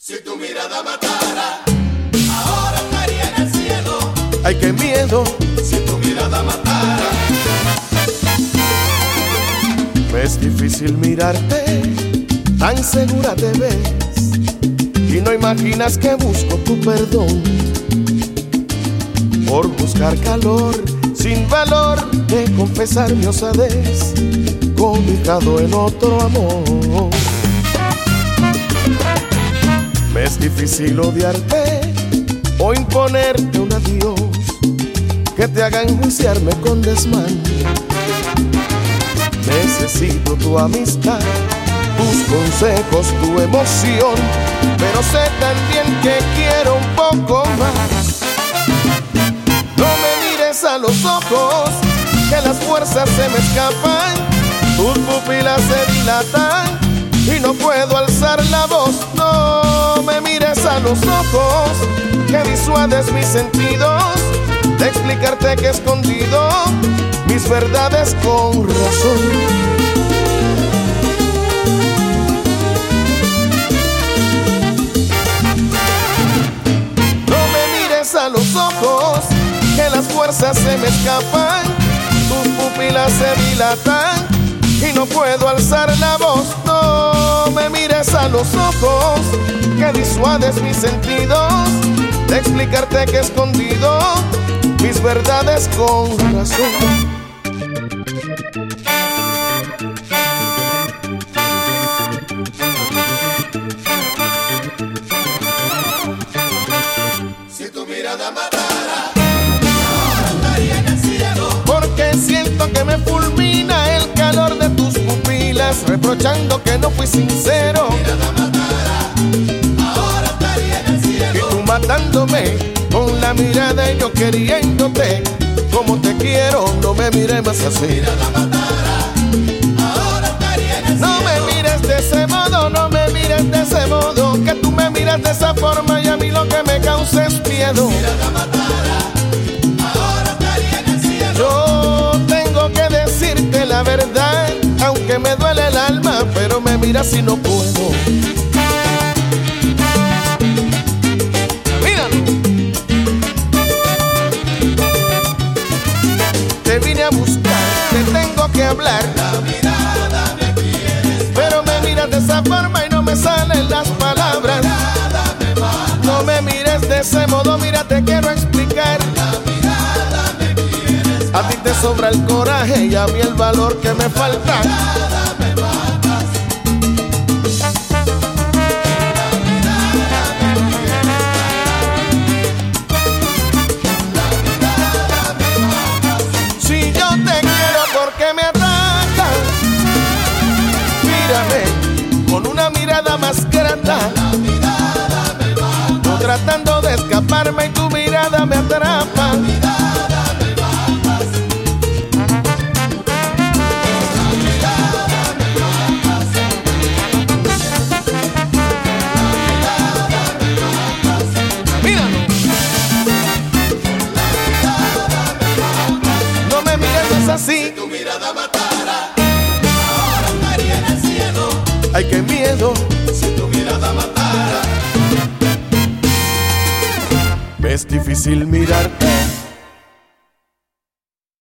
Si tu mirada matara, ahora estaría en el cielo. Ay, qué miedo. Si tu mirada matara. Me es difícil mirarte, tan segura te ves, y no imaginas que busco tu perdón por buscar calor, sin valor de confesar mi osadez, cobijado en otro amor. Me es difícil odiarte o imponerte un adiós que te haga enjuiciarme con desmán. Necesito tu amistad, tus consejos, tu emoción, pero sé también que quiero un poco más. No me mires a los ojos, que las fuerzas se me escapan, tus pupilas se dilatan y no puedo alzar la voz. No me mires a los ojos, que disuades mis sentidos de explicarte que he escondido mis verdades con razón. No me mires a los ojos, que las fuerzas se me escapan, tus pupilas se dilatan y no puedo alzar la voz. No me mires a los ojos, que disuades mis sentidos de explicarte que he escondido mis verdades con razón. Si tu mirada matara, ahora estaría en el cielo. Porque siento que me fulmina el calor de tus pupilas, reprochando que no fui sincero. Si tu mirada matara, ahora estaría en el cielo. Y tú matándome con la mirada y yo queriéndote como te quiero. No me mires más así. Mirada matara, ahora estaría en el cielo. No me mires de ese modo, no me mires de ese modo, que tú me miras de esa forma y a mí lo que me causa es miedo. Mirada matara, ahora estaría en el cielo. Yo tengo que decirte la verdad, aunque me duele el alma, pero me miras y no puedo. Míralo. Te vine a buscar, te tengo que hablar. La mirada me quieres, Pero me miras de esa forma y no me salen las palabras. mirada me mata. No me mires de ese modo, mira, te quiero explicar. La mirada me quieres, A ti te sobra el coraje y a mí el valor que me falta. mirada me matas. Si yo te quiero, ¿por qué me atacas? Mírame con una mirada más grata. La mirada me mata. Yo tratando de escaparme y tu mirada me atrapa. Mirada me matas. La mirada me matas. La mirada me matas. Míralo. No me mires así. Tu mirada matara, ahora estaría en el cielo. Ay, qué miedo. Si tu mirada matara. Me es difícil mirarte,